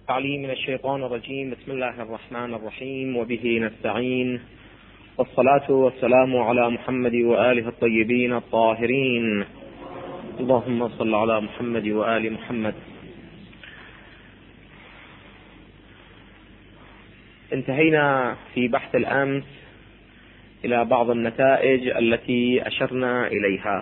التعليم من الشيطان الرجيم. بسم الله الرحمن الرحيم، وبه نستعين، والصلاة والسلام على محمد وآله الطيبين الطاهرين. اللهم صل على محمد وآل محمد. انتهينا في بحث الأمس إلى بعض النتائج التي أشرنا إليها،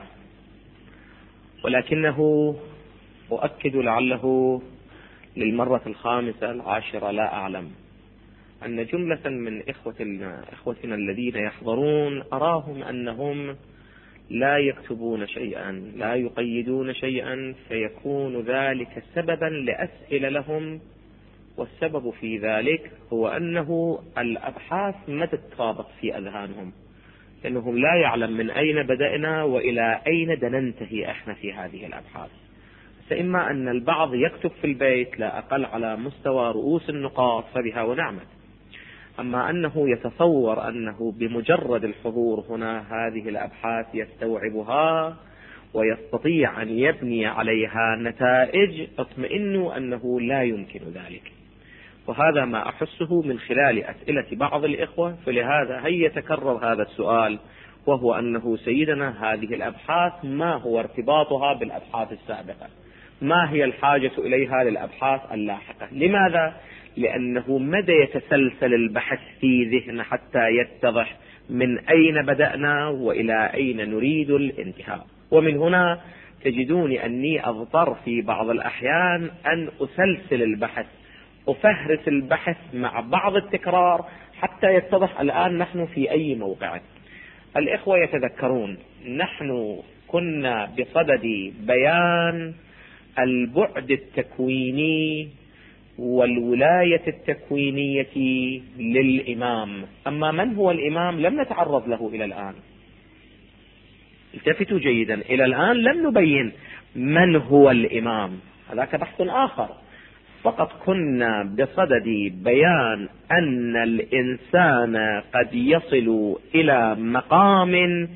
ولكنه أؤكد لعله للمرة 15 لا أعلم أن جملة من إخوتنا الذين يحضرون أراهم أنهم لا يكتبون شيئا، لا يقيدون شيئا، فيكون ذلك سببا لأسئلة لهم. والسبب في ذلك هو أنه الأبحاث ما تترابط في أذهانهم، لأنهم لا يعلم من أين بدأنا وإلى أين ننتهي إحنا في هذه الأبحاث. فإما أن البعض يكتب في البيت لا أقل على مستوى رؤوس النقاط فبها ونعمت، أما أنه يتصور أنه بمجرد الحضور هنا هذه الأبحاث يستوعبها ويستطيع أن يبني عليها نتائج، اطمئنوا أنه لا يمكن ذلك. وهذا ما أحسه من خلال أسئلة بعض الإخوة، فلهذا هيا يتكرر هذا السؤال، وهو أنه سيدنا هذه الأبحاث ما هو ارتباطها بالأبحاث السابقة؟ ما هي الحاجة إليها للأبحاث اللاحقة؟ لماذا؟ لأنه مدى يتسلسل البحث في ذهن حتى يتضح من أين بدأنا وإلى أين نريد الانتهاء. ومن هنا تجدوني أني أضطر في بعض الأحيان أن أسلسل البحث، أفهرس البحث مع بعض التكرار حتى يتضح الآن نحن في أي موقع. الإخوة يتذكرون نحن كنا بصدد بيان البعد التكويني والولاية التكوينية للإمام. أما من هو الإمام لم نتعرض له إلى الآن. التفتوا جيدا، إلى الآن لم نبين من هو الإمام، هذاك بحث آخر. فقط كنا بصدد بيان أن الإنسان قد يصل إلى مقام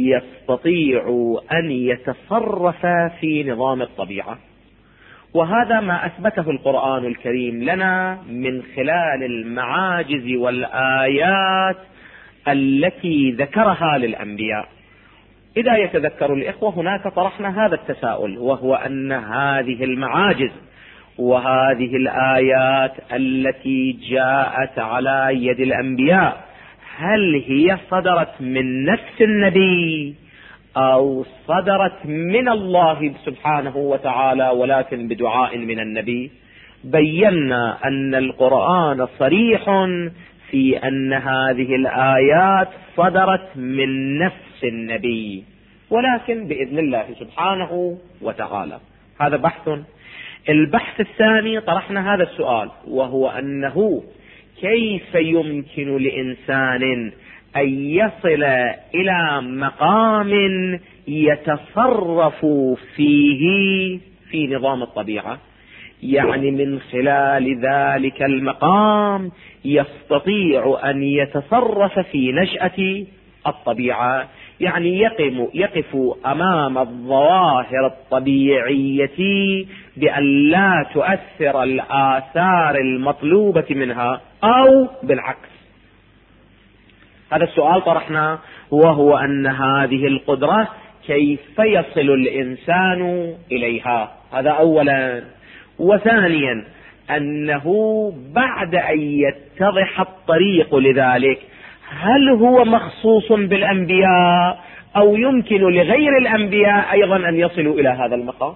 يستطيع أن يتصرف في نظام الطبيعة، وهذا ما أثبته القرآن الكريم لنا من خلال المعاجز والآيات التي ذكرها للأنبياء. إذا يتذكر الإخوة هناك طرحنا هذا التساؤل، وهو أن هذه المعاجز وهذه الآيات التي جاءت على يد الأنبياء هل هي صدرت من نفس النبي أو صدرت من الله سبحانه وتعالى ولكن بدعاء من النبي؟ بينا أن القرآن صريح في أن هذه الآيات صدرت من نفس النبي، ولكن بإذن الله سبحانه وتعالى. هذا بحث. البحث الثاني طرحنا هذا السؤال، وهو أنه كيف يمكن لإنسان أن يصل إلى مقام يتصرف فيه في نظام الطبيعة، يعني من خلال ذلك المقام يستطيع أن يتصرف في نشأة الطبيعة، يعني يقف أمام الظواهر الطبيعية بأن لا تؤثر الآثار المطلوبة منها أو بالعكس. هذا السؤال طرحنا، وهو أن هذه القدرة كيف يصل الإنسان إليها؟ هذا أولا. وثانيا أنه بعد أن يتضح الطريق لذلك هل هو مخصوص بالأنبياء أو يمكن لغير الأنبياء أيضا أن يصلوا إلى هذا المقام؟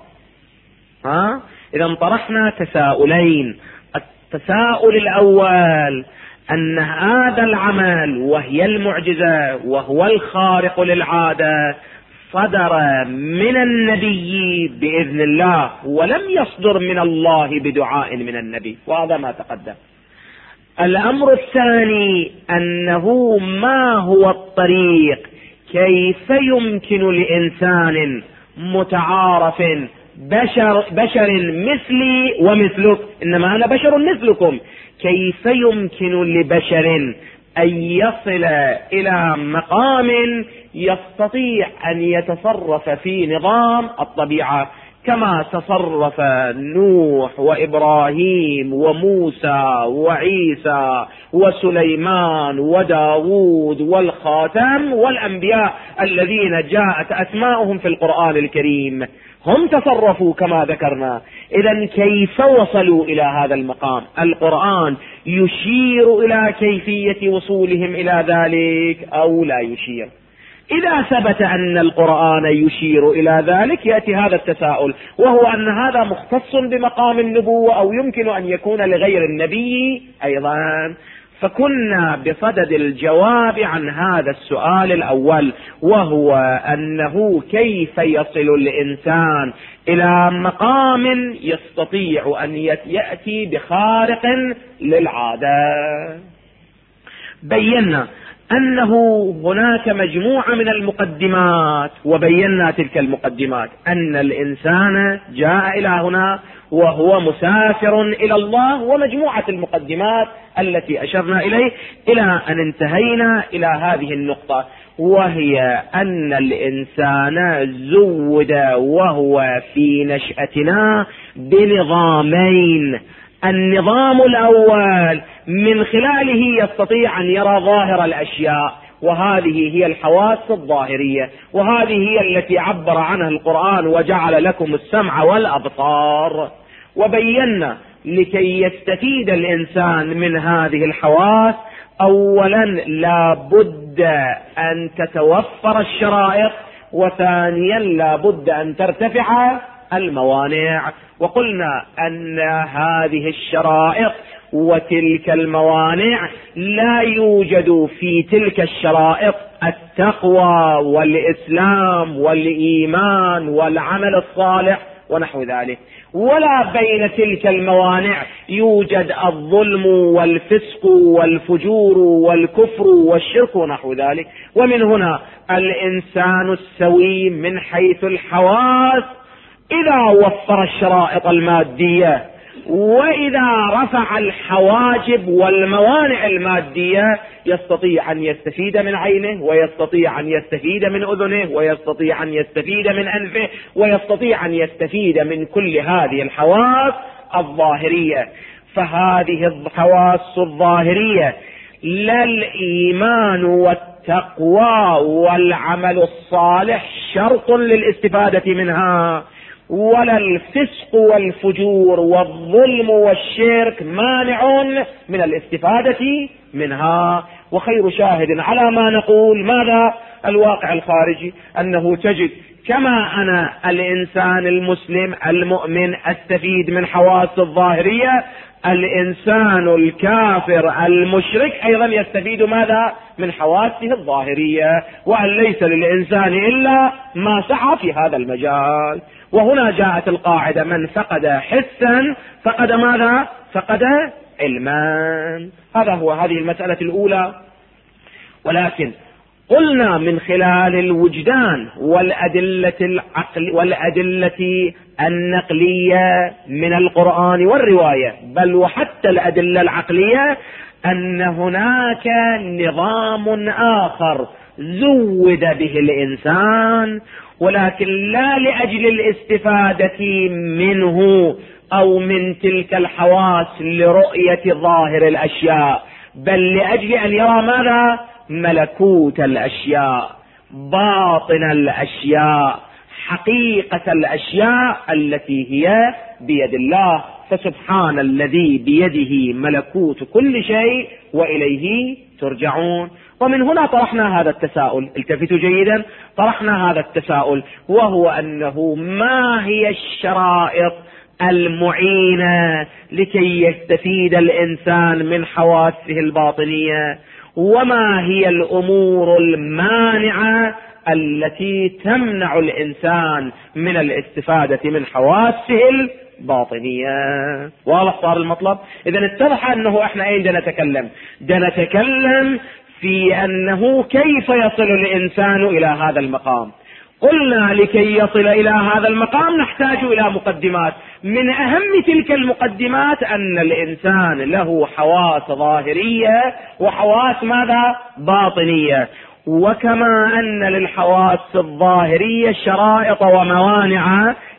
إذا طرحنا تساؤلين. التساؤل الأول أن هذا العمل وهي المعجزة وهو الخارق للعادة صدر من النبي بإذن الله ولم يصدر من الله بدعاء من النبي، وهذا ما تقدم. الأمر الثاني أنه ما هو الطريق؟ كيف يمكن لإنسان متعارف بشر مثلي ومثلك، إنما أنا بشر مثلكم، كيف يمكن لبشر أن يصل إلى مقام يستطيع أن يتصرف في نظام الطبيعة؟ كما تصرف نوح وإبراهيم وموسى وعيسى وسليمان وداود والخاتم والأنبياء الذين جاءت أسماؤهم في القرآن الكريم، هم تصرفوا كما ذكرنا. إذن كيف وصلوا إلى هذا المقام؟ القرآن يشير إلى كيفية وصولهم إلى ذلك أو لا يشير؟ إذا ثبت أن القرآن يشير إلى ذلك يأتي هذا التساؤل، وهو أن هذا مختص بمقام النبوة أو يمكن أن يكون لغير النبي أيضا. فكنا بصدد الجواب عن هذا السؤال الأول، وهو أنه كيف يصل الإنسان إلى مقام يستطيع أن يأتي بخارق للعادة. بينا أنه هناك مجموعة من المقدمات، وبينا تلك المقدمات، أن الإنسان جاء إلى هنا وهو مسافر إلى الله، ومجموعة المقدمات التي أشرنا إليه إلى أن انتهينا إلى هذه النقطة، وهي أن الإنسان زود وهو في نشأتنا بنظامين. النظام الأول من خلاله يستطيع أن يرى ظاهر الأشياء، وهذه هي الحواس الظاهرية، وهذه هي التي عبر عنها القرآن وجعل لكم السمع والأبصار. وبينا لكي يستفيد الإنسان من هذه الحواس أولا لا بد أن تتوفر الشرائط، وثانيا لا بد أن ترتفع الموانع. وقلنا أن هذه الشرائط وتلك الموانع لا يوجد في تلك الشرائط التقوى والإسلام والإيمان والعمل الصالح ونحو ذلك، ولا بين تلك الموانع يوجد الظلم والفسق والفجور والكفر والشرك ونحو ذلك. ومن هنا الإنسان السوي من حيث الحواس إذا وفر الشرائط المادية، وإذا رفع الحواجب والموانع المادية، يستطيع أن يستفيد من عينه، ويستطيع أن يستفيد من أذنه، ويستطيع أن يستفيد من أنفه، ويستطيع أن يستفيد من كل هذه الحواس الظاهرية. فهذه الحواس الظاهرية لا الإيمان والتقوى والعمل الصالح شرط للاستفادة منها، ولا الفسق والفجور والظلم والشرك مانع من الاستفادة منها. وخير شاهد على ما نقول ماذا؟ الواقع الخارجي، أنه تجد كما أنا الإنسان المسلم المؤمن أستفيد من حواس الظاهرية، الإنسان الكافر المشرك أيضا يستفيد ماذا؟ من حواسه الظاهرية، وأن ليس للإنسان إلا ما سعى في هذا المجال. وهنا جاءت القاعدة: من فقد حسا فقد ماذا؟ فقد علما. هذه المسألة الأولى. ولكن قلنا من خلال الوجدان والأدلة النقلية من القرآن والرواية، بل وحتى الأدلة العقلية، أن هناك نظام آخر زود به الإنسان، ولكن لا لأجل الاستفادة منه أو من تلك الحواس لرؤية ظاهر الأشياء، بل لأجل أن يرى ماذا؟ ملكوت الأشياء، باطن الأشياء، حقيقة الأشياء التي هي بيد الله. فسبحان الذي بيده ملكوت كل شيء وإليه ترجعون. ومن هنا طرحنا هذا التساؤل، التفتوا جيدا، طرحنا هذا التساؤل، وهو أنه ما هي الشرائط المعينة لكي يستفيد الإنسان من حواسه الباطنية، وما هي الأمور المانعة التي تمنع الإنسان من الاستفادة من حواسه الباطنية. واضح صار المطلب؟ إذن اتضح أنه احنا اين نتكلم في أنه كيف يصل الإنسان إلى هذا المقام. قلنا لكي يصل إلى هذا المقام نحتاج إلى مقدمات، من أهم تلك المقدمات أن الإنسان له حواس ظاهرية وحواس ماذا؟ باطنية. وكما أن للحواس الظاهرية شرائط وموانع،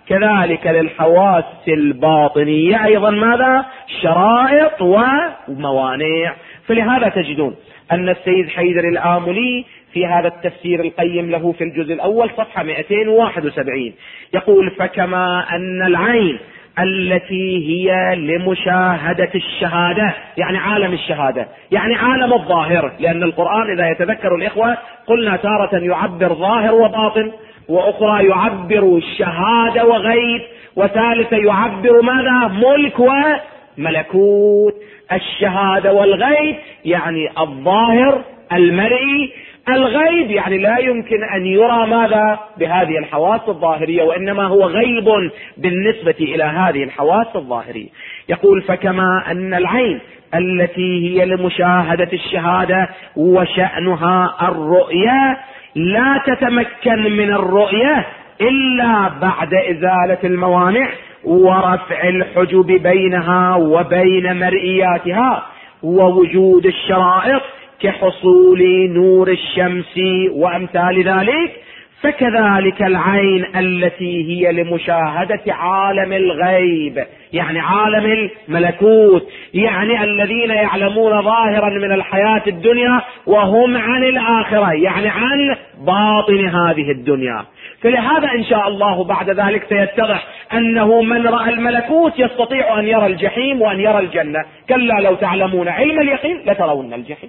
كذلك للحواس الباطنية أيضا ماذا؟ شرائط وموانع. فلهذا تجدون أن السيد حيدر الآملي في هذا التفسير القيم له في الجزء الأول صفحة 271 يقول: فكما أن العين التي هي لمشاهدة الشهادة، يعني عالم الشهادة، يعني عالم الظاهر، لأن القرآن إذا يتذكر الإخوة قلنا تارة يعبر ظاهر وباطن، وأخرى يعبر شهادة وغيب، وثالثة يعبر ماذا؟ ملك وملكوت. الشهادة والغيب يعني الظاهر المرئي، الغيب يعني لا يمكن أن يرى ماذا؟ بهذه الحواس الظاهرية، وإنما هو غيب بالنسبة إلى هذه الحواس الظاهرية. يقول: فكما أن العين التي هي لمشاهدة الشهادة وشأنها الرؤية لا تتمكن من الرؤية إلا بعد إزالة الموانع ورفع الحجب بينها وبين مرئياتها ووجود الشرائط كحصول نور الشمس وأمثال ذلك، فكذلك العين التي هي لمشاهدة عالم الغيب، يعني عالم الملكوت، يعني الذين يعلمون ظاهرا من الحياة الدنيا وهم عن الآخرة، يعني عن باطن هذه الدنيا. فلهذا إن شاء الله بعد ذلك سيتضح أنه من رأى الملكوت يستطيع أن يرى الجحيم وأن يرى الجنة. كلا لو تعلمون علم اليقين لترون الجحيم.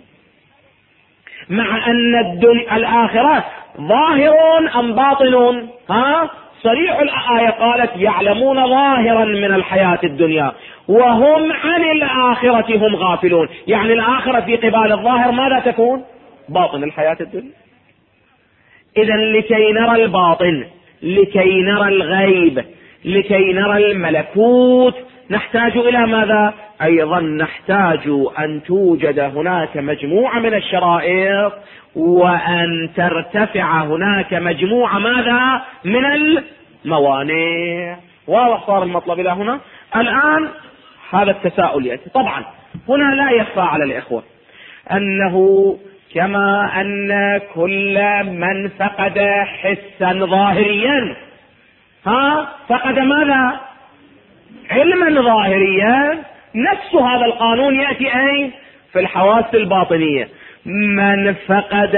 مع أن الآخرة ظاهر أم باطن؟ صريح الآية قالت: يعلمون ظاهرا من الحياة الدنيا وهم عن الآخرة هم غافلون، يعني الآخرة في قبال الظاهر ماذا تكون؟ باطن الحياة الدنيا. إذن لكي نرى الباطن، لكي نرى الغيب، لكي نرى الملكوت نحتاج إلى ماذا؟ أيضا نحتاج أن توجد هناك مجموعة من الشرائط، وأن ترتفع هناك مجموعة ماذا؟ من الموانع. واضح صار المطلب إلى هنا؟ الآن هذا التساؤل يأتي. طبعا هنا لا يخفى على الإخوة أنه كما أن كل من فقد حسا ظاهريا فقد ماذا؟ علما ظاهريا. نفس هذا القانون يأتي أين؟ في الحواس الباطنية. من فقد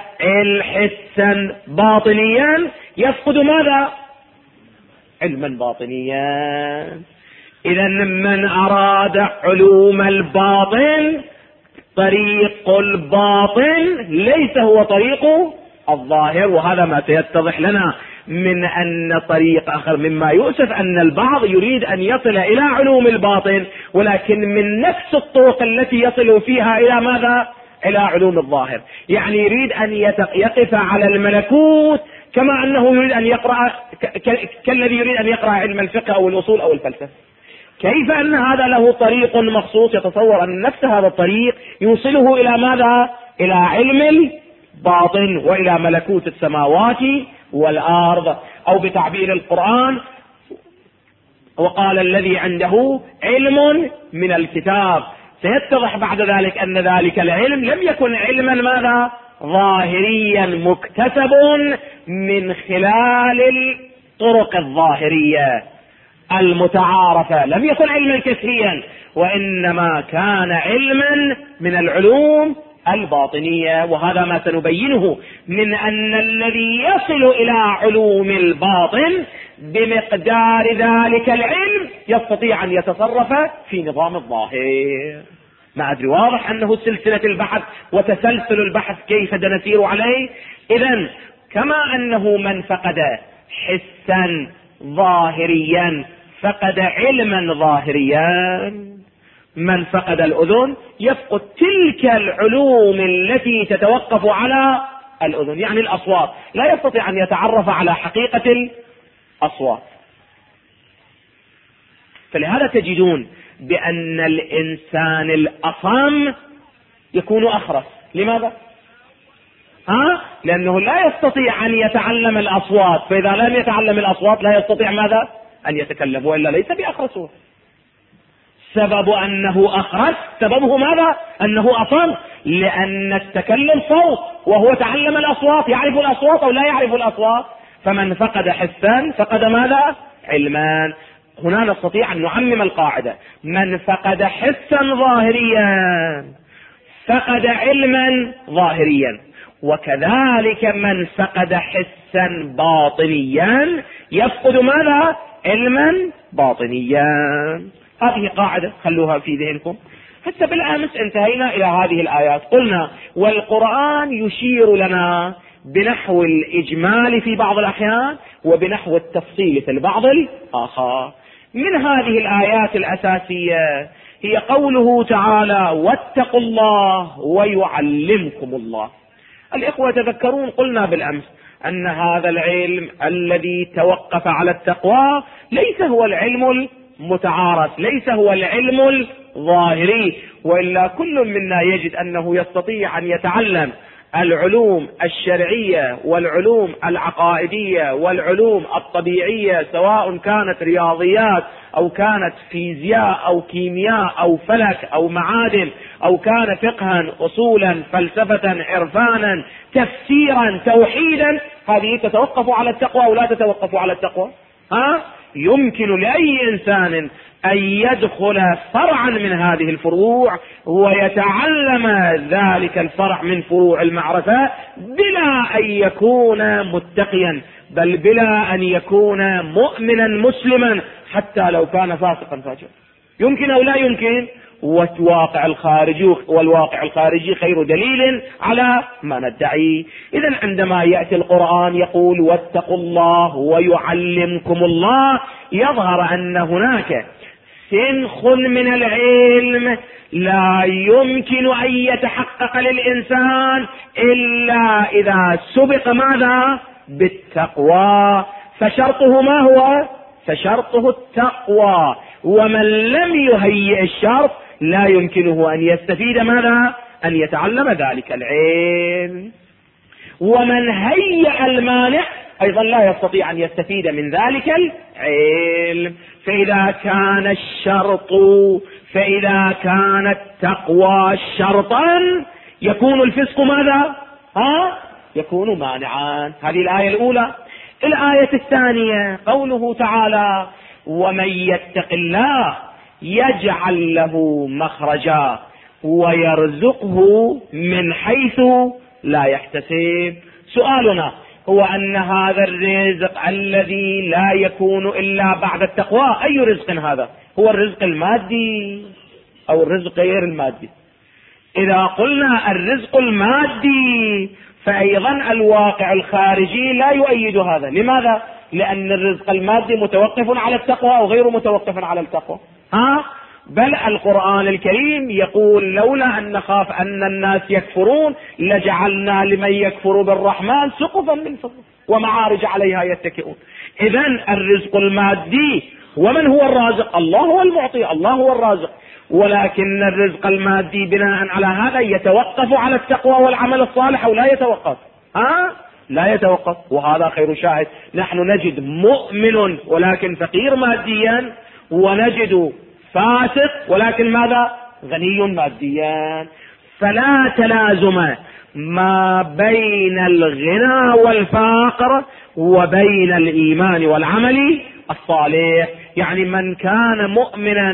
الحسا باطنيا يفقد ماذا؟ علما باطنيا. إذا من أراد علوم الباطن طريق الباطن ليس هو طريق الظاهر، وهذا ما سيتضح لنا من أن طريق آخر. مما يؤسف أن البعض يريد أن يصل إلى علوم الباطن ولكن من نفس الطرق التي يصل فيها إلى ماذا؟ إلى علوم الظاهر. يعني يريد أن يقف على الملكوت كما أنه يريد أن يقرأ كالذي يريد أن يقرأ علم الفقه أو الأصول أو الفلسفة. كيف أن هذا له طريق مخصوص؟ يتصور أن نفس هذا الطريق يوصله إلى ماذا؟ إلى علم الباطن وإلى ملكوت السماوات والأرض، أو بتعبير القرآن: وقال الذي عنده علم من الكتاب. سيتضح بعد ذلك أن ذلك العلم لم يكن علما ماذا؟ ظاهريا مكتسب من خلال الطرق الظاهرية المتعارفة، لم يكن علما كسريا، وإنما كان علما من العلوم الباطنية. وهذا ما سنبينه من أن الذي يصل إلى علوم الباطن بمقدار ذلك العلم يستطيع أن يتصرف في نظام الظاهر. ما أدري واضح أنه سلسلة البحث وتسلسل البحث كيف نسير عليه. إذن كما أنه من فقد حسا ظاهريا فقد علما ظاهريا، من فقد الأذن يفقد تلك العلوم التي تتوقف على الأذن، يعني الأصوات، لا يستطيع أن يتعرف على حقيقة الأصوات. فلهذا تجدون بأن الإنسان الأصم يكون أخرس. لماذا؟ لأنه لا يستطيع أن يتعلم الأصوات، فإذا لم يتعلم الأصوات لا يستطيع ماذا؟ أن يتكلم، وإلا ليس بأخرسه. سبب أنه أخرس سببه ماذا؟ أنه أصم، لأن التكلم صوت وهو تعلم الأصوات، يعرف الأصوات أو لا يعرف الأصوات. فمن فقد حسا فقد ماذا؟ علمان. هنا نستطيع أن نعمم القاعدة: من فقد حسا ظاهريا فقد علما ظاهريا، وكذلك من فقد حسا باطنيا يفقد ماذا؟ علما باطنيا. هذه قاعدة خلوها في ذهنكم. حتى بالأمس انتهينا إلى هذه الآيات، قلنا والقرآن يشير لنا بنحو الإجمال في بعض الأحيان وبنحو التفصيل في البعض الآخر. من هذه الآيات الأساسية هي قوله تعالى: واتقوا الله ويعلمكم الله. الإخوة تذكرون قلنا بالأمس أن هذا العلم الذي توقف على التقوى ليس هو العلم المتعارف، ليس هو العلم الظاهري، وإلا كل منا يجد أنه يستطيع أن يتعلم العلوم الشرعية والعلوم العقائدية والعلوم الطبيعية، سواء كانت رياضيات أو كانت فيزياء أو كيمياء أو فلك أو معادن أو كان فقها أصولا فلسفة عرفانا تفسيرا توحيدا. هذه تتوقف على التقوى أو لا تتوقف على التقوى؟ يمكن لأي إنسان أن يدخل فرعا من هذه الفروع ويتعلم ذلك الفرع من فروع المعرفة بلا أن يكون متقيا، بل بلا أن يكون مؤمنا مسلما، حتى لو كان فاسقا فاجرا. يمكن أو لا يمكن؟ والواقع الخارجي خير دليل على ما ندعي. إذن عندما يأتي القرآن يقول: واتقوا الله ويعلمكم الله، يظهر أن هناك سنخ من العلم لا يمكن أن يتحقق للإنسان إلا إذا سبق ماذا؟ بالتقوى. فشرطه ما هو؟ فشرطه التقوى. ومن لم يهيئ الشرط لا يمكنه أن يستفيد ماذا؟ أن يتعلم ذلك العلم. ومن هيئ المانع أيضا لا يستطيع أن يستفيد من ذلك العلم. فإذا كان التقوى شرطا يكون الفسق ماذا؟ يكون مانعا. هذه الآية الأولى. الآية الثانية قوله تعالى: ومن يتق الله يجعل له مخرجا ويرزقه من حيث لا يحتسب. سؤالنا هو أن هذا الرزق الذي لا يكون إلا بعد التقوى أي رزق هذا؟ هو الرزق المادي أو الرزق غير المادي؟ إذا قلنا الرزق المادي فأيضا الواقع الخارجي لا يؤيد هذا. لماذا؟ لأن الرزق المادي متوقف على التقوى أو غير متوقف على التقوى؟ بل القرآن الكريم يقول: لولا أن نخاف أن الناس يكفرون لجعلنا لمن يكفر بالرحمن سقفا من فضة ومعارج عليها يتكئون. إذن الرزق المادي، ومن هو الرازق؟ الله هو المعطي، الله هو الرازق، ولكن الرزق المادي بناء على هذا يتوقف على التقوى والعمل الصالح أو لا يتوقف؟ لا يتوقف. وهذا خير شاهد. نحن نجد مؤمن ولكن فقير ماديا، ونجد فاسق ولكن ماذا؟ غني ماديا. فلا تلازم ما بين الغنى والفقر وبين الإيمان والعمل الصالح. يعني من كان مؤمنا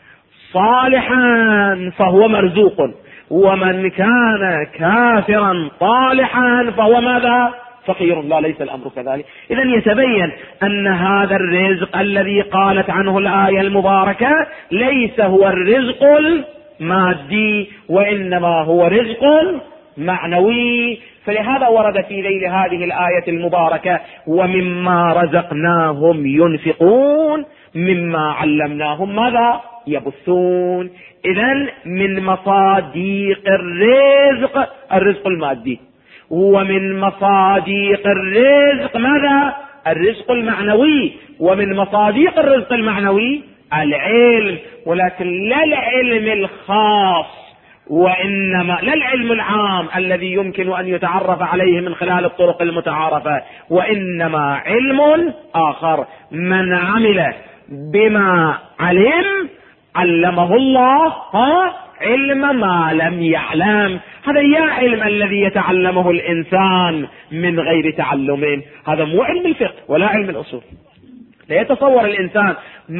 صالحا فهو مرزوق، ومن كان كافرا طالحا فهو ماذا؟ فقير. لا، ليس الأمر كذلك. إذن يتبين أن هذا الرزق الذي قالت عنه الآية المباركة ليس هو الرزق المادي، وإنما هو رزق معنوي. فلهذا ورد في ذيل هذه الآية المباركة: ومما رزقناهم ينفقون مما علمناهم ماذا؟ يبثون. إذن من مصاديق الرزق المادي، ومن مصاديق الرزق ماذا؟ الرزق المعنوي. ومن مصاديق الرزق المعنوي العلم، ولكن لا العلم الخاص، وإنما لا العلم العام الذي يمكن أن يتعرف عليه من خلال الطرق المتعارفة، وإنما علم آخر. من عمل بما علمه الله علم ما لم يعلم. هذا يا علم الذي يتعلمه الإنسان من غير تعلم. هذا مو علم الفقه ولا علم الأصول. لا يتصور الإنسان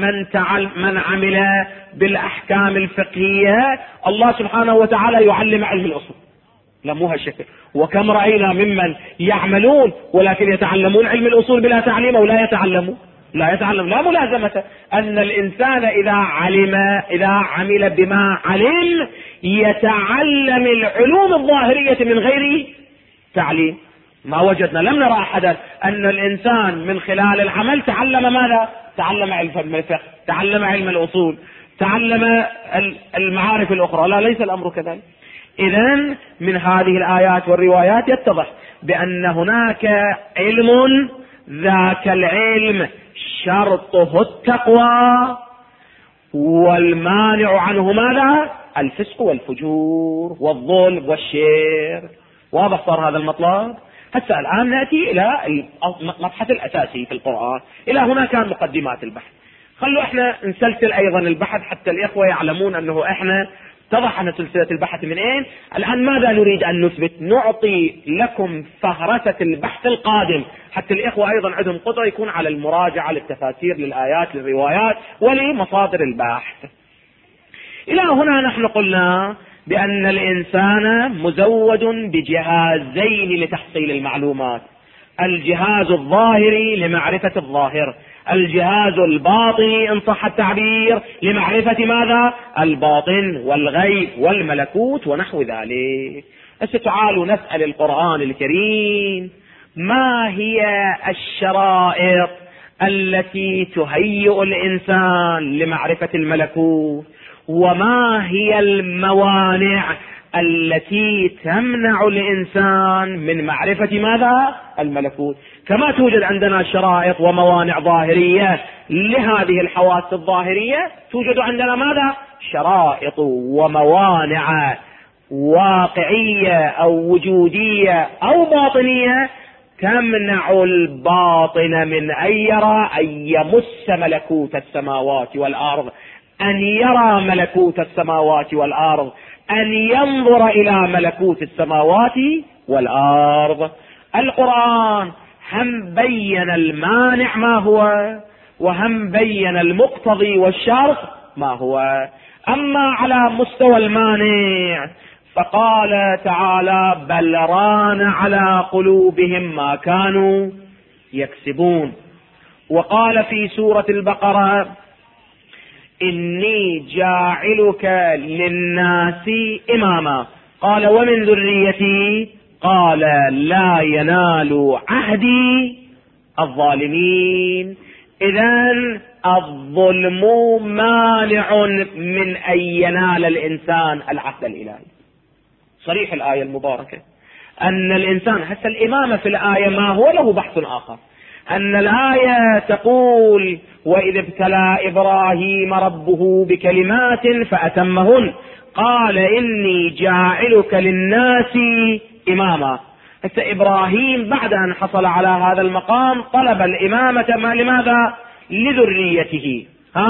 من عمل بالأحكام الفقهية الله سبحانه وتعالى يعلم علم الأصول، لا مو هالشكل. وكم رأينا ممن يعملون ولكن يتعلمون علم الأصول بلا تعليم أو لا يتعلم لا ملازمة. أن الإنسان إذا عمل بما علم يتعلم العلوم الظاهرية من غير تعليم. ما وجدنا، لم نرى أحدا أن الإنسان من خلال العمل تعلم ماذا؟ تعلم علم الفقه، تعلم علم الأصول، تعلم المعارف الأخرى. لا، ليس الأمر كذلك. إذن من هذه الآيات والروايات يتضح بأن هناك علم، ذاك العلم شرطه التقوى، والمانع عنه ماذا؟ الفسق والفجور والظلم والشرك. واضح صار هذا المطلب؟ هسه الآن نأتي إلى المبحث الأساسي في القرآن. إلى هنا كان مقدمات البحث. خلوا احنا نسلسل أيضا البحث حتى الإخوة يعلمون أنه احنا اتضح أن سلسلة البحث من أين. الآن ماذا نريد أن نثبت؟ نعطي لكم فهرسة البحث القادم حتى الإخوة أيضا عندهم قدرة يكون على المراجعة للتفاسير للآيات للروايات ولمصادر البحث. إلى هنا نحن قلنا بأن الإنسان مزود بجهازين لتحصيل المعلومات: الجهاز الظاهري لمعرفة الظاهر، الجهاز الباطني إن صح التعبير لمعرفة ماذا؟ الباطن والغيب والملكوت ونحو ذلك. تعالوا نسأل القرآن الكريم: ما هي الشرائط التي تهيئ الإنسان لمعرفة الملكوت؟ وما هي الموانع التي تمنع الإنسان من معرفة ماذا؟ الملكوت. كما توجد عندنا شرائط وموانع ظاهرية لهذه الحواس الظاهرية، توجد عندنا ماذا؟ شرائط وموانع واقعية أو وجودية أو باطنية تمنع الباطن من أن يرى أن يمس ملكوت السماوات والأرض، أن يرى ملكوت السماوات والأرض، أن ينظر إلى ملكوت السماوات والأرض. القرآن هم بين المانع ما هو، وهم بين المقتضي والشرط ما هو. أما على مستوى المانع فقال تعالى: بل ران على قلوبهم ما كانوا يكسبون. وقال في سورة البقرة: إني جاعلك للناس إماما. قال: ومن ذريتي؟ قال: لا ينال عهدي الظالمين. إذن الظلم مانع من أن ينال الإنسان العهد الإلهي. صريح الآية المباركة أن الإنسان هسه الإمامة في الآية ما هو له بحث آخر. أن الآية تقول: وإذ ابتلى إبراهيم ربه بكلمات فأتمهن قال إني جاعلك للناس إماما. هسه إبراهيم بعد أن حصل على هذا المقام طلب الإمامة لماذا؟ لذريته.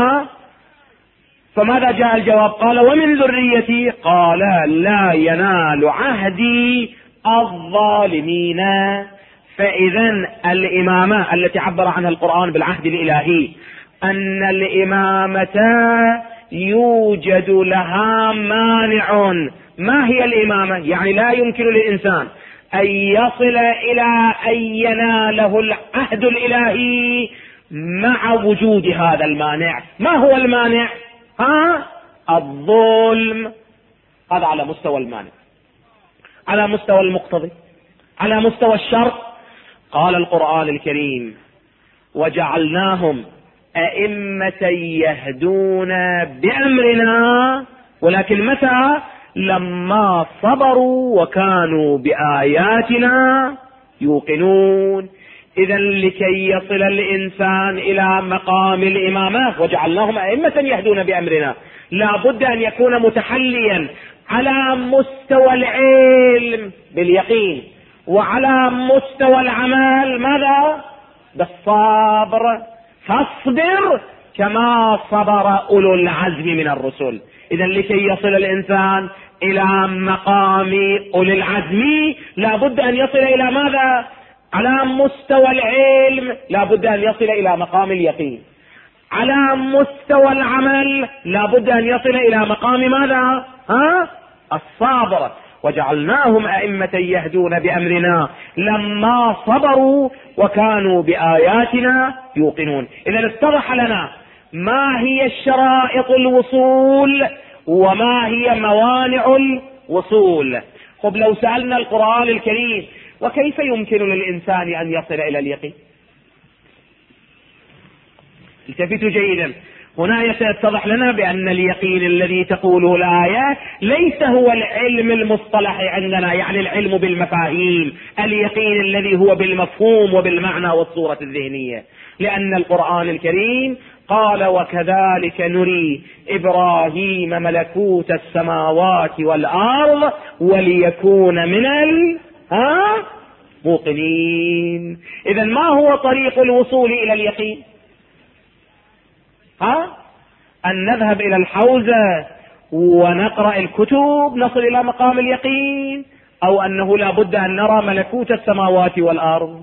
فماذا جاء الجواب؟ قال: ومن ذريتي؟ قال: لا ينال عهدي الظالمين. فإذن الإمامة التي عبر عنها القرآن بالعهد الإلهي أن الإمامة يوجد لها مانع. ما هي الإمامة؟ يعني لا يمكن للإنسان أن يصل إلى أن يناله العهد الإلهي مع وجود هذا المانع. ما هو المانع؟ الظلم. هذا على مستوى المانع. على مستوى المقتضي، على مستوى الشرط، قال القرآن الكريم: وجعلناهم أئمة يهدون بأمرنا، ولكن متى؟ لما صبروا وكانوا بآياتنا يوقنون. إذن لكي يصل الإنسان إلى مقام الإمامة وجعلناهم أئمة يهدون بأمرنا، لا بد أن يكون متحليا على مستوى العلم باليقين، وعلى مستوى العمل ماذا؟ بالصبر. فاصبر كما صبر أولو العزم من الرسل. إذن لكي يصل الإنسان إلى مقام أولي العزم لا بد أن يصل إلى ماذا؟ على مستوى العلم لا بد أن يصل إلى مقام اليقين، على مستوى العمل لا بد أن يصل إلى مقام ماذا؟ الصابر. وجعلناهم أئمة يهدون بأمرنا لما صبروا وكانوا بآياتنا يوقنون. إذا اتضح لنا ما هي الشرائط الوصول وما هي موانع الوصول. خب لو سألنا القرآن الكريم وكيف يمكن للإنسان أن يصل إلى اليقين؟ التفتوا جيدا، هنا يتضح لنا بأن اليقين الذي تقوله الآية ليس هو العلم المصطلح عندنا، يعني العلم بالمفاهيم، اليقين الذي هو بالمفهوم وبالمعنى والصورة الذهنية، لأن القرآن الكريم قال وكذلك نري إبراهيم ملكوت السماوات والأرض وليكون من الموقنين. إذا ما هو طريق الوصول إلى اليقين؟ أن نذهب إلى الحوزة ونقرأ الكتب نصل إلى مقام اليقين، أو أنه لا بد أن نرى ملكوت السماوات والأرض؟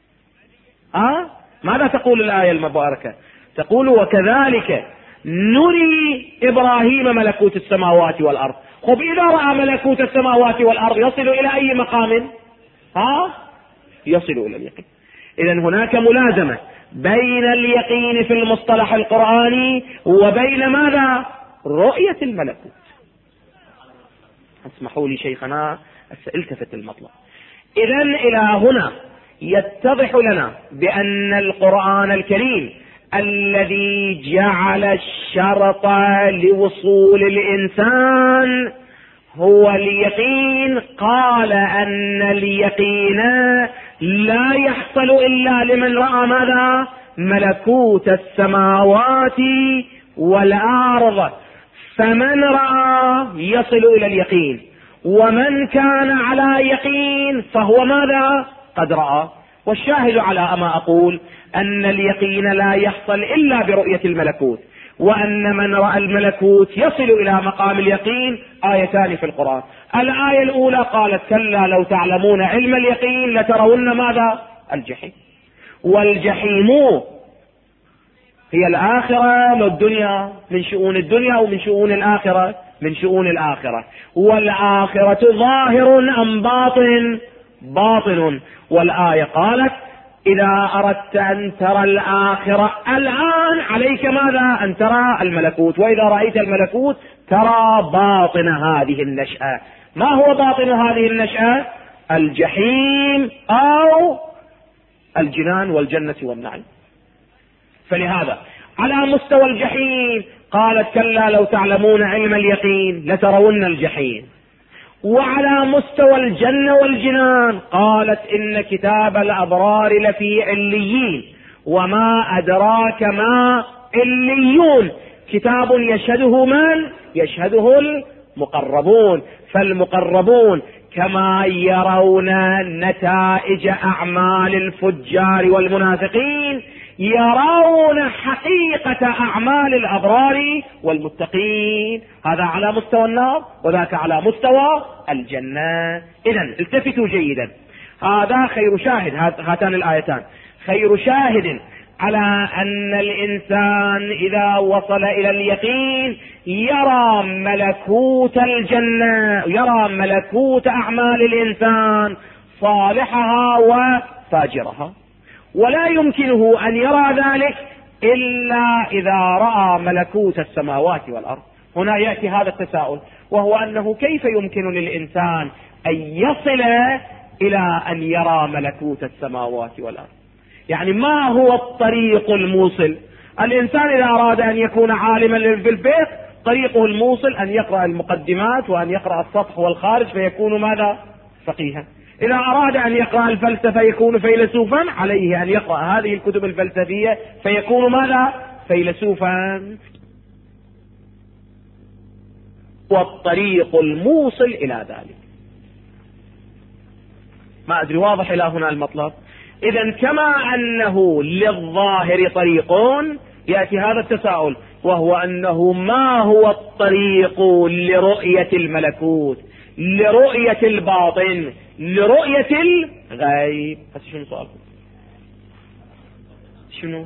ماذا تقول الآية المباركة؟ تقول وكذلك نري إبراهيم ملكوت السماوات والأرض. خب إذا رأى ملكوت السماوات والأرض يصل إلى أي مقام؟ يصل إلى اليقين. إذا هناك ملازمة بين اليقين في المصطلح القرآني وبين ماذا؟ رؤية الملكوت. اسمحوا لي شيخنا التفت المطلب. إذا إلى هنا يتضح لنا بأن القرآن الكريم الذي جعل الشرط لوصول الإنسان هو اليقين، قال أن اليقين لا يحصل إلا لمن رأى ماذا؟ ملكوت السماوات والأرض. فمن رأى يصل إلى اليقين، ومن كان على يقين فهو ماذا؟ قد رأى. والشاهد على ما أقول أن اليقين لا يحصل إلا برؤية الملكوت، وأن من رأى الملكوت يصل إلى مقام اليقين. آيتان في القرآن، الآية الأولى قالت كلا لو تعلمون علم اليقين لترون ماذا؟ الجحيم. والجحيم هي الآخرة والدنيا، من شؤون الدنيا ومن شؤون الآخرة، من شؤون الآخرة. والآخرة ظاهر أم باطن؟ باطن. والآية قالت إذا أردت أن ترى الآخرة الآن عليك ماذا؟ أن ترى الملكوت، وإذا رأيت الملكوت ترى باطن هذه النشأة. ما هو باطن هذه النشأة؟ الجحيم أو الجنان والجنة والنعيم. فلهذا على مستوى الجحيم قالت كلا لو تعلمون علم اليقين لترون الجحيم. وعلى مستوى الجنة والجنان قالت إن كتاب الأبرار لفي عليين وما أدراك ما عليون، كتاب يشهده من؟ يشهده المقربون. فالمقربون كما يرون نتائج أعمال الفجار والمنافقين يرون حقيقة أعمال الأبرار والمتقين. هذا على مستوى النار وذاك على مستوى الجنة. إذن التفتوا جيدا، هذا خير شاهد، هاتان الآيتان خير شاهد على أن الإنسان إذا وصل إلى اليقين يرى ملكوت الجنة، يرى ملكوت أعمال الإنسان صالحها وفاجرها، ولا يمكنه أن يرى ذلك إلا إذا رأى ملكوت السماوات والأرض. هنا يأتي هذا التساؤل، وهو أنه كيف يمكن للإنسان أن يصل إلى أن يرى ملكوت السماوات والأرض؟ يعني ما هو الطريق الموصل؟ الإنسان إذا أراد أن يكون عالما بالفقه طريقه الموصل أن يقرأ المقدمات وأن يقرأ السطح والخارج فيكون ماذا؟ فقيها. إذا أراد أن يقرأ الفلسفة يكون فيلسوفا، عليه أن يقرأ هذه الكتب الفلسفية فيكون ماذا؟ فيلسوفا. والطريق الموصل إلى ذلك. ما أدري واضح إلى هنا المطلب؟ إذن كما أنه للظاهر طريق يأتي هذا التساؤل، وهو أنه ما هو الطريق لرؤية الملكوت، لرؤية الباطن، لرؤية غيب. هسه شنو سؤالكم؟ شنو؟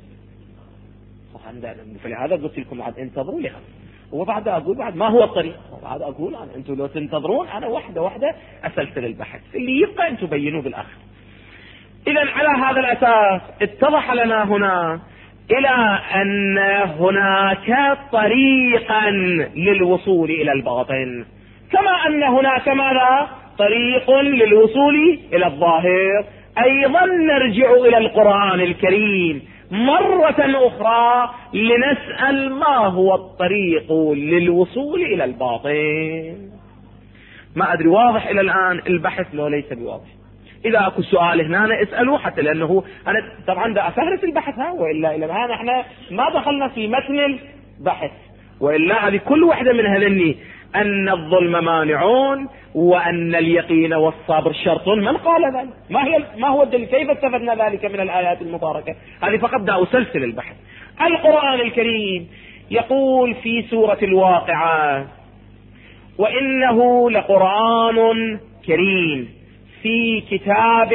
فلهذا قلت لكم بعد انتظروا لي، وبعد اقول بعد ما هو الطريق، وبعد اقول انا انتم لو تنتظرون انا واحده واحده اسلسل البحث، اللي يبقى انتم بينوه بالاخر. اذا على هذا الاساس اتضح لنا هنا الى ان هناك طريقا للوصول الى الباطن، كما ان هناك ماذا؟ طريق للوصول الى الظاهر. ايضا نرجع الى القرآن الكريم مرة اخرى لنسأل ما هو الطريق للوصول الى الباطن. ما ادري واضح الى الان البحث لو ليس بواضح؟ اذا اكو سؤال هنا اسألوه، حتى لانه انا طبعا دا افهرس البحث والا الى الان احنا ما دخلنا في متن البحث، والا هذه كل واحدة من هذني ان الظلم مانعون وان اليقين والصبر شرط. من قال ذلك؟ ما هو الدليل؟ كيف استفدنا ذلك من الايات المباركة؟ هذه فقط دا اسلسل البحث. القرآن الكريم يقول في سورة الواقعة: وانه لقرآن كريم في كتاب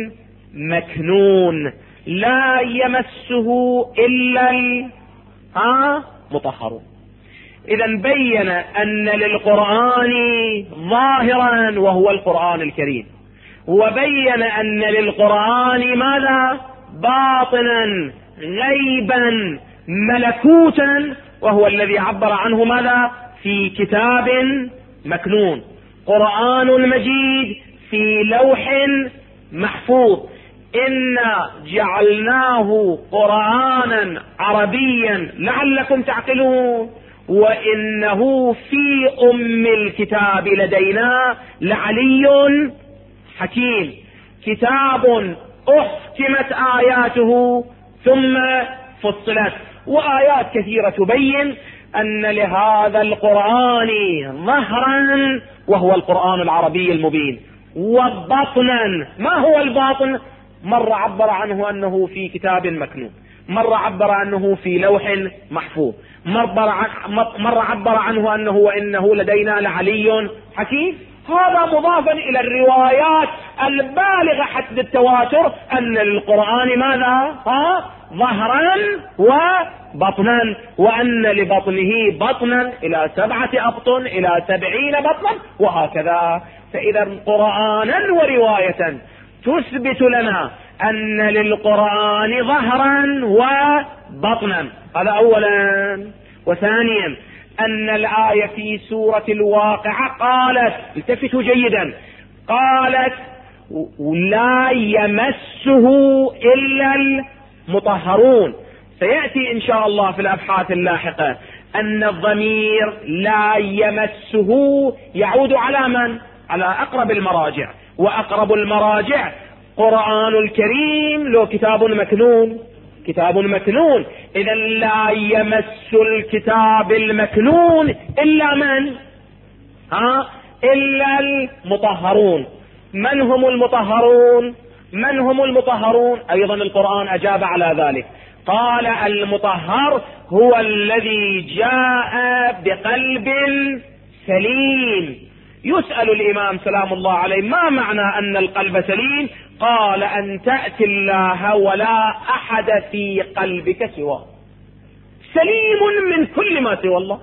مكنون لا يمسه الا المطهرون. اذا بين ان للقرآن ظاهرا وهو القرآن الكريم، وبين ان للقرآن ماذا؟ باطنا غيبا ملكوتا، وهو الذي عبر عنه ماذا؟ في كتاب مكنون. قرآن مجيد في لوح محفوظ. إنا جعلناه قرآنا عربيا لعلكم تعقلون، وإنه في أم الكتاب لدينا لعلي حكيم. كتاب أحكمت آياته ثم فصلت. وآيات كثيرة تبين أن لهذا القرآن ظهرا وهو القرآن العربي المبين، وبطنا. ما هو الباطن؟ مرة عبر عنه أنه في كتاب مكنون، مرة عبر أنه في لوح محفوظ، مرة عبر عنه أنه وإنه لدينا لعلي حكيم. هذا مضافا إلى الروايات البالغة حد التواتر أن للقرآن ماذا؟ ظهرا وبطنا، وأن لبطنه بطنا إلى 7 أبطن إلى 70 بطنا وهكذا. فإذا قرآنا ورواية تثبت لنا أن للقرآن ظهرا وبطنا. هذا أولا. وثانيا أن الآية في سورة الواقعة قالت، التفتوا جيدا، قالت لا يمسه إلا المطهرون. سيأتي إن شاء الله في الأبحاث اللاحقة أن الضمير لا يمسه يعود على من؟ على أقرب المراجع، وأقرب المراجع قرآن الكريم له كتاب مكنون، كتاب مكنون. إذا لا يمس الكتاب المكنون إلا من؟ إلا المطهرون. من هم المطهرون؟ من هم المطهرون؟ أيضا القرآن أجاب على ذلك، قال المطهر هو الذي جاء بقلب سليم. يسأل الإمام سلام الله عليه: ما معنى أن القلب سليم؟ قال: أن تأتي الله ولا أحد في قلبك سواه، سليم من كل ما سوى الله.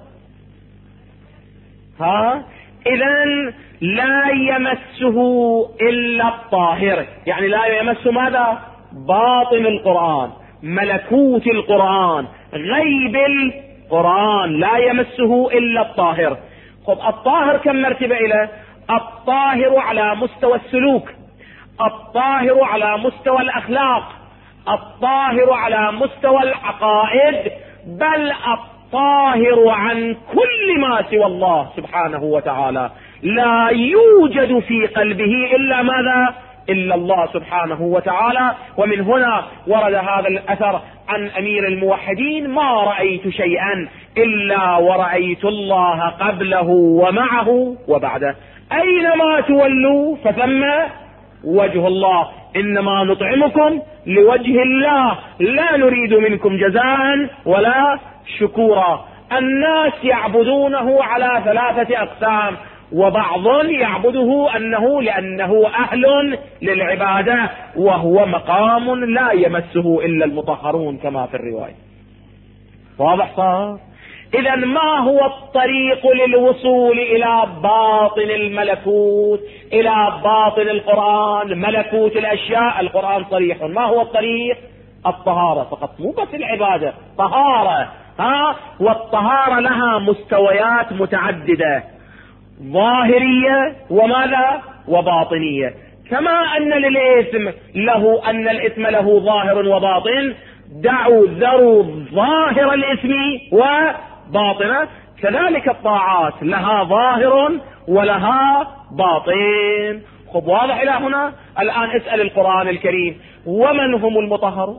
إذن لا يمسه إلا الطاهر، يعني لا يمس ماذا؟ باطن القرآن، ملكوت القرآن، غيب القرآن، لا يمسه إلا الطاهر. خب الطاهر كم مرتبة إليه؟ الطاهر على مستوى السلوك، الطاهر على مستوى الأخلاق، الطاهر على مستوى العقائد، بل الطاهر عن كل ما سوى الله سبحانه وتعالى. لا يوجد في قلبه إلا ماذا؟ إلا الله سبحانه وتعالى. ومن هنا ورد هذا الأثر عن أمير الموحدين: ما رأيت شيئا إلا ورأيت الله قبله ومعه وبعده، أينما تولوا فثم وجه الله، إنما نطعمكم لوجه الله لا نريد منكم جزاء ولا شكورا. الناس يعبدونه على 3 أقسام: وبعض يعبده لأنه أهل للعبادة، وهو مقام لا يمسه إلا المطهرون كما في الرواية. واضح صار؟ إذا ما هو الطريق للوصول إلى باطن الملكوت، إلى باطن القرآن، ملكوت الأشياء؟ القرآن صريح. ما هو الطريق؟ الطهارة فقط، مو بس العبادة، طهارة. والطهارة لها مستويات متعددة، ظاهرية وماذا؟ وباطنية. كما أن الإثم له ظاهر وباطن، ذروا ظاهر الإثم وباطنه، كذلك الطاعات لها ظاهر ولها باطن. خب واضح إلى هنا؟ الآن اسأل القرآن الكريم: ومن هم المطهرون؟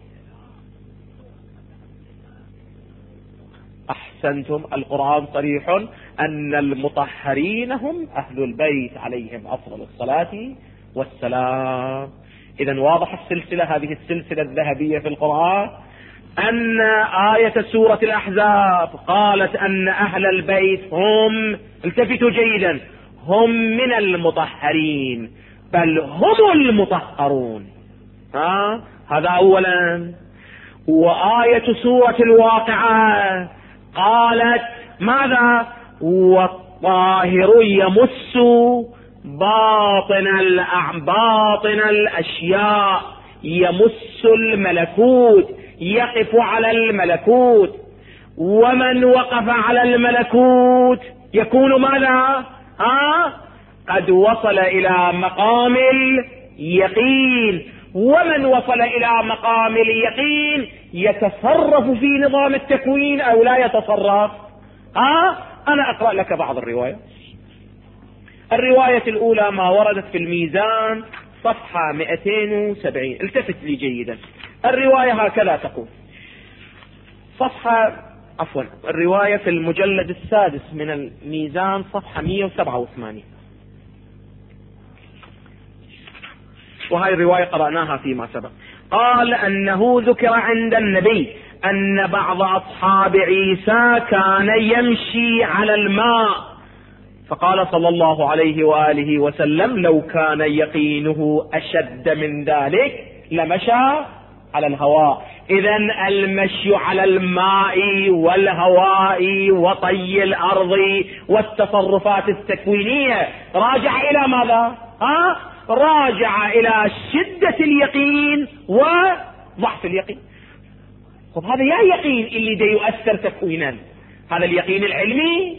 أحسنتم، القرآن صريح أن المطهرين هم أهل البيت عليهم أفضل الصلاة والسلام. إذن واضح السلسلة، هذه السلسلة الذهبية في القرآن، أن آية سورة الأحزاب قالت أن أهل البيت هم، التفتوا جيدا، هم من المطهرين، بل هم المطهرون. هذا أولا. وآية سورة الواقعة قالت ماذا؟ والطاهر يمس باطن الأشياء، يمس الملكوت، يقف على الملكوت. ومن وقف على الملكوت يكون ماذا؟ قد وصل إلى مقام اليقين. ومن وصل إلى مقام اليقين يتصرف في نظام التكوين أو لا يتصرف؟ أنا أقرأ لك بعض الرواية. الرواية الأولى ما وردت في الميزان صفحة 270. التفت لي جيدا. الرواية هكذا تقول، الرواية في المجلد السادس من الميزان صفحة 187، وهي الرواية قرأناها فيما سبق. قال أنه ذكر عند النبي أن بعض أصحاب عيسى كان يمشي على الماء، فقال صلى الله عليه وآله وسلم: لو كان يقينه أشد من ذلك لمشى على الهواء. إذن المشي على الماء والهواء وطي الأرض والتصرفات التكوينية راجع إلى ماذا؟ راجع إلى شدة اليقين وضعف اليقين. طب هذا يا يقين اللي دا يؤثر تكوينا، هذا اليقين العلمي.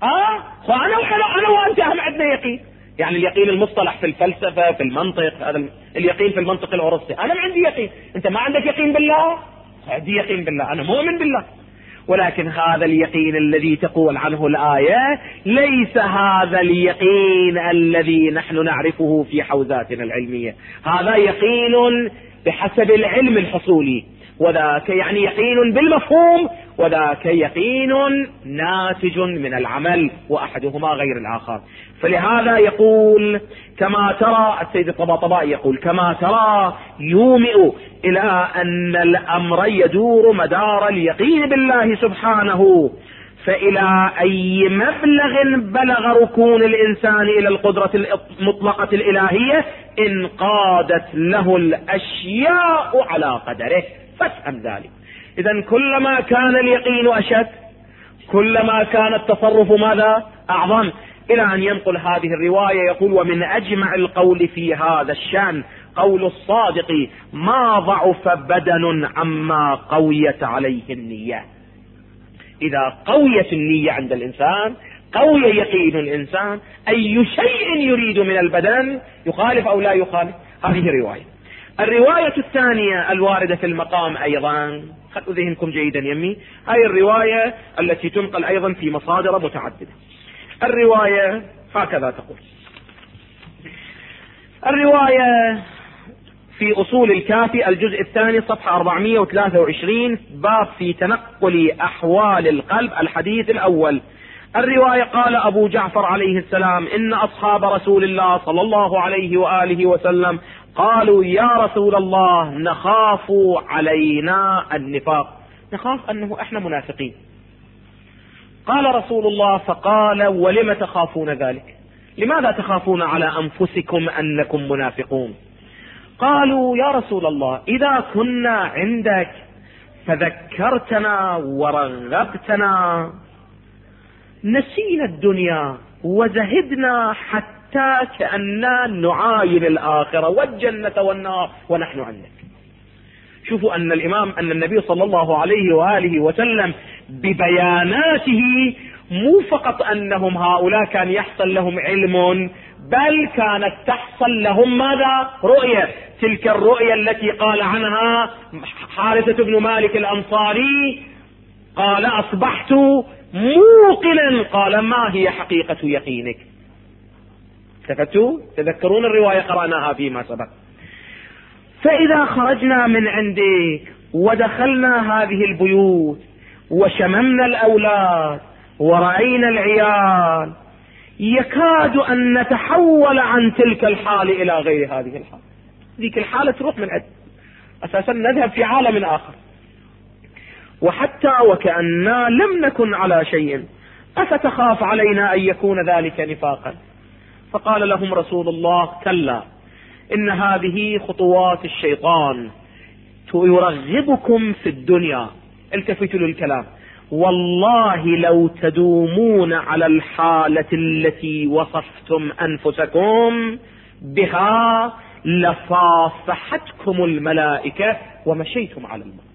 فأنا وأنت هم عندنا يقين، يعني اليقين المصطلح في الفلسفة في المنطق، هذا اليقين في المنطق الأوروبي. أنا ما عندي يقين، أنت ما عندك يقين بالله؟ عندي يقين بالله، أنا مؤمن بالله. ولكن هذا اليقين الذي تقول عنه الآية ليس هذا اليقين الذي نحن نعرفه في حوزاتنا العلمية. هذا يقين بحسب العلم الحصولي، وذاك يعني يقين بالمفهوم، وذاك يقين ناتج من العمل، وأحدهما غير الآخر. فلهذا يقول كما ترى، السيد الطباطبائي يقول: كما ترى يومئ إلى أن الأمر يدور مدار اليقين بالله سبحانه، فإلى أي مبلغ بلغ ركون الإنسان إلى القدرة المطلقة الإلهية انقادت له الأشياء على قدره، فافهم ذلك. إذن كلما كان اليقين أشد كلما كان التصرف ماذا؟ أعظم. إلى أن ينقل هذه الرواية يقول: ومن أجمع القول في هذا الشأن قول الصادق: ما ضعف بدن عما قويت عليه النية. إذا قويت النية عند الإنسان، قوي يقين الإنسان، أي شيء يريد من البدن يخالف أو لا يخالف. هذه رواية. الرواية الثانية الواردة في المقام أيضا، خذوا ذهنكم جيدا يمي، هاي الرواية التي تنقل أيضا في مصادر متعددة. الرواية هكذا تقول. الرواية في أصول الكافي الجزء الثاني صفحة 423، باب في تنقل أحوال القلب، الحديث الأول. الرواية: قال أبو جعفر عليه السلام: إن أصحاب رسول الله صلى الله عليه وآله وسلم قالوا: يا رسول الله، نخاف علينا النفاق، نخاف أنه إحنا منافقين. قال رسول الله فقال ولم تخافون ذلك؟ لماذا تخافون على أنفسكم أنكم منافقون؟ قالوا يا رسول الله إذا كنا عندك فذكرتنا ورغبتنا نسينا الدنيا وزهدنا حتى كأننا نعاين الآخرة والجنة والنار ونحن عندك. شوفوا أن النبي صلى الله عليه وآله وسلم ببياناته مو فقط أنهم هؤلاء كان يحصل لهم علم، بل كانت تحصل لهم ماذا؟ رؤية. تلك الرؤية التي قال عنها حارثة بن مالك الأنصاري قال أصبحت موقنا. قال ما هي حقيقة يقينك؟ تذكرون الرواية قرأناها فيما سبق. فإذا خرجنا من عندك ودخلنا هذه البيوت وشممنا الأولاد ورأينا العيال يكاد أن نتحول عن تلك الحال إلى غير هذه الحال. ذيك الحالة تروح من أساسا نذهب في عالم آخر، وحتى وكأننا لم نكن على شيء. أفتخاف علينا أن يكون ذلك نفاقا؟ فقال لهم رسول الله كلا، إن هذه خطوات الشيطان يرغبكم في الدنيا. التفتوا للكلام. والله لو تدومون على الحالة التي وصفتم أنفسكم بها لصافحتكم الملائكة ومشيتم على الماء.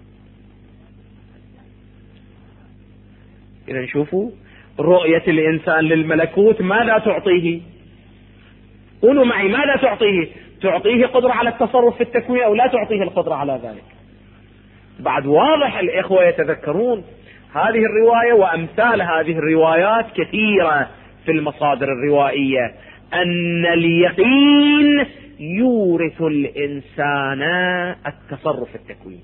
إذا شوفوا رؤية الإنسان للملكوت ماذا تعطيه؟ قولوا معي ماذا تعطيه؟ تعطيه قدرة على التصرف في التكوين أو لا تعطيه القدرة على ذلك؟ بعد واضح الإخوة يتذكرون هذه الرواية وأمثال هذه الروايات كثيرة في المصادر الروائية، أن اليقين يورث الإنسان التصرف في التكوين.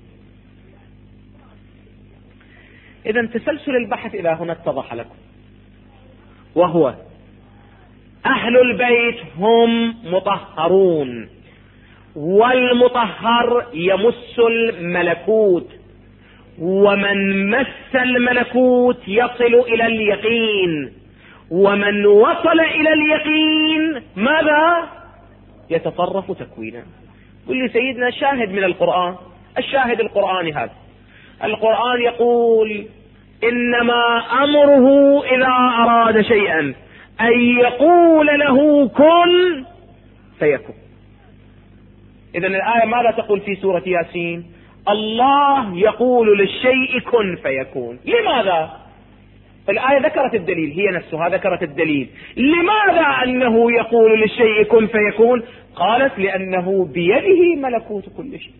إذا تسلسل البحث إلى هنا اتضح لكم، وهو أهل البيت هم مطهرون، والمطهر يمس الملكوت، ومن مس الملكوت يصل إلى اليقين، ومن وصل إلى اليقين ماذا؟ يتصرف تكوينا. قل لي سيدنا شاهد من القرآن. الشاهد القرآني هذا، القرآن يقول إنما أمره إذا أراد شيئا أن يقول له كن فيكون. إذن الآية ماذا تقول في سورة ياسين؟ الله يقول للشيء كن فيكون. لماذا؟ الآية ذكرت الدليل، هي نفسها ذكرت الدليل. لماذا أنه يقول للشيء كن فيكون؟ قالت لأنه بيده ملكوت كل شيء.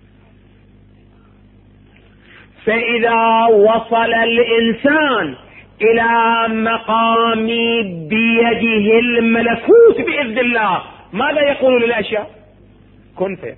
فإذا وصل الإنسان إلى مقام بيده الملكوت بإذن الله ماذا يقول للأشياء؟ كن فيكون.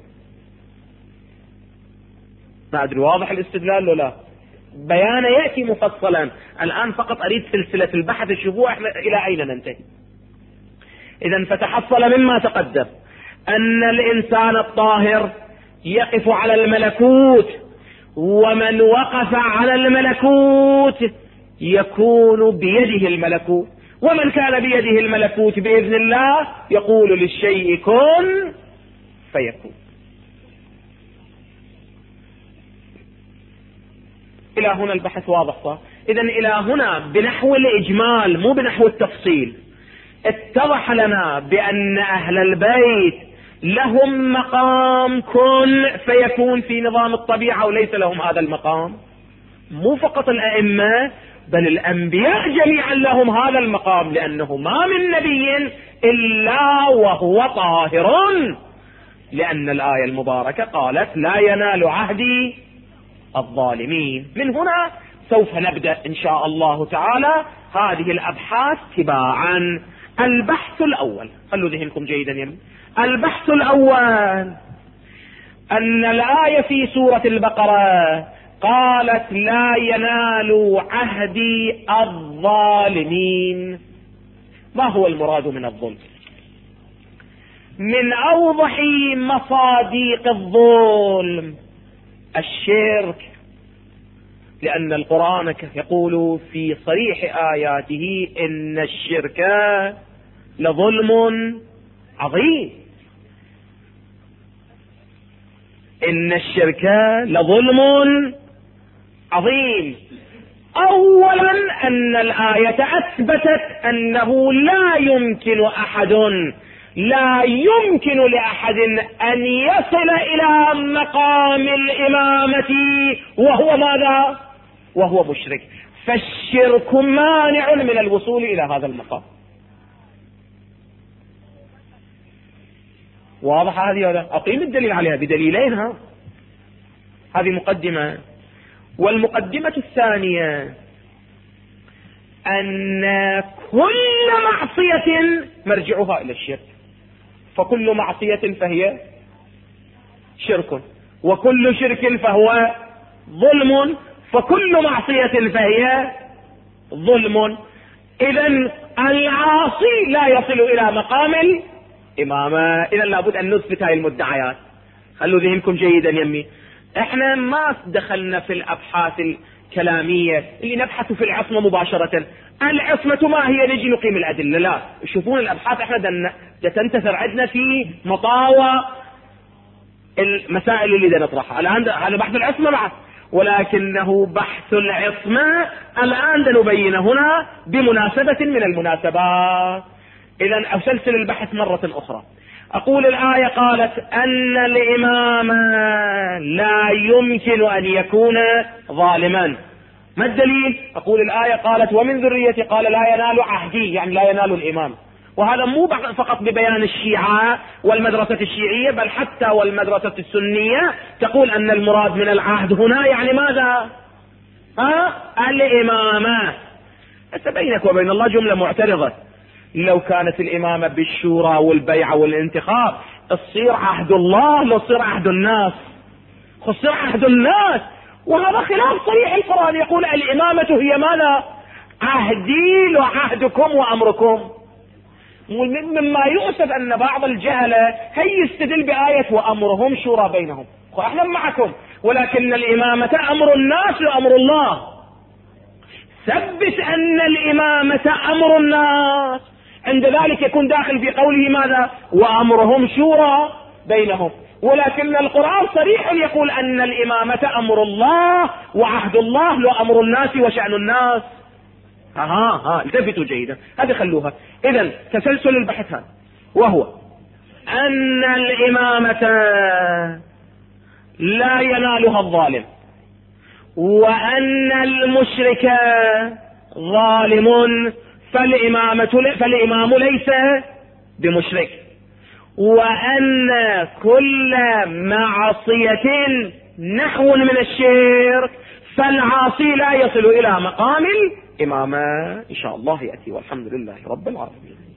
ما أدري واضح الاستدلال ولا؟ بيان يأتي مفصلا. الآن فقط أريد سلسلة البحث الشبوع إحنا إلى أين ننتهي. إذن فتحصل مما تقدم أن الإنسان الطاهر يقف على الملكوت، ومن وقف على الملكوت يكون بيده الملكوت، ومن كان بيده الملكوت بإذن الله يقول للشيء كن فيكون. إلى هنا البحث واضح صح؟ إذن إلى هنا بنحو الإجمال مو بنحو التفصيل اتضح لنا بأن أهل البيت لهم مقام كن فيكون في نظام الطبيعة، وليس لهم هذا المقام. مو فقط الأئمة بل الأنبياء جميعا لهم هذا المقام، لأنه ما من نبي إلا وهو طاهر، لأن الآية المباركة قالت لا ينال عهدي الظالمين. من هنا سوف نبدأ إن شاء الله تعالى هذه الأبحاث تباعا. البحث الأول، خلوا ذهنكم جيدا يمين. البحث الأول أن الآية في سورة البقرة قالت لا ينال عهدي الظالمين. ما هو المراد من الظلم؟ من أوضح مصادق الظلم الشرك، لأن القرآن يقول في صريح آياته إن الشرك لظلم عظيم، إن الشرك لظلم عظيم. أولا أن الآية أثبتت أنه لا يمكن لأحد أن يصل إلى مقام الإمامة وهو ماذا؟ وهو مشرك، فالشرك مانع من الوصول إلى هذا المقام. واضح هذه ولا؟ أقيم الدليل عليها بدليلين. هذه مقدمة. والمقدمة الثانية أن كل معصية مرجعها إلى الشرك، فكل معصية فهي شرك، وكل شرك فهو ظلم، فكل معصية فهي ظلم. إذن العاصي لا يصل إلى مقام الإمامة. إذن لابد أن نثبت هذه المدعيات. خلوا ذهنكم جيدا يمي. احنا ما دخلنا في الأبحاث الكلامية اللي نبحث في العصمة مباشرة. العصمة ما هي؟ نجي نقيم الأدلة. لا، شوفون الأبحاث احنا تنتثر عندنا في مطاوى المسائل اللي نطرحها. الآن هذا بحث العصمة معه، ولكنه بحث العصمة الآن نبين هنا بمناسبة من المناسبات. إذن أسلسل البحث مرة أخرى. أقول الآية قالت أن الإمام لا يمكن أن يكون ظالما. ما الدليل؟ أقول الآية قالت ومن ذريتي، قال لا ينال عهدي، يعني لا ينال الإمام. وهذا مو فقط ببيان الشيعة والمدرسة الشيعية، بل حتى والمدرسة السنية تقول أن المراد من العهد هنا يعني ماذا؟ الإمامة. بينك وبين الله جملة معترضة. لو كانت الإمامة بالشورى والبيعة والانتخاب تصير عهد الله، لو تصير عهد الناس، تصير عهد الناس. وهذا خلاف صريح القرآن، يقول الإمامة هي ماذا؟ عهدي وعهدكم وأمركم. مما يؤسف أن بعض الجهلة هي يستدل بآية وأمرهم شورى بينهم. احنا معكم، ولكن الإمامة أمر الناس وأمر الله. ثبت أن الإمامة أمر الناس، عند ذلك يكون داخل في قوله ماذا؟ وأمرهم شورى بينهم. ولكن القرآن صريح يقول أن الإمامة أمر الله وعهد الله وأمر الناس وشأن الناس. التفتوا جيدا، هذه خلوها. إذن تسلسل البحث هذا، وهو أن الإمامة لا ينالها الظالم، وأن المشرك ظالم، فالإمام ليس بمشرك، وأن كل معصية نحو من الشرك فالعاصي لا يصل إلى مقام الإمامة. إن شاء الله يأتي، والحمد لله رب العالمين.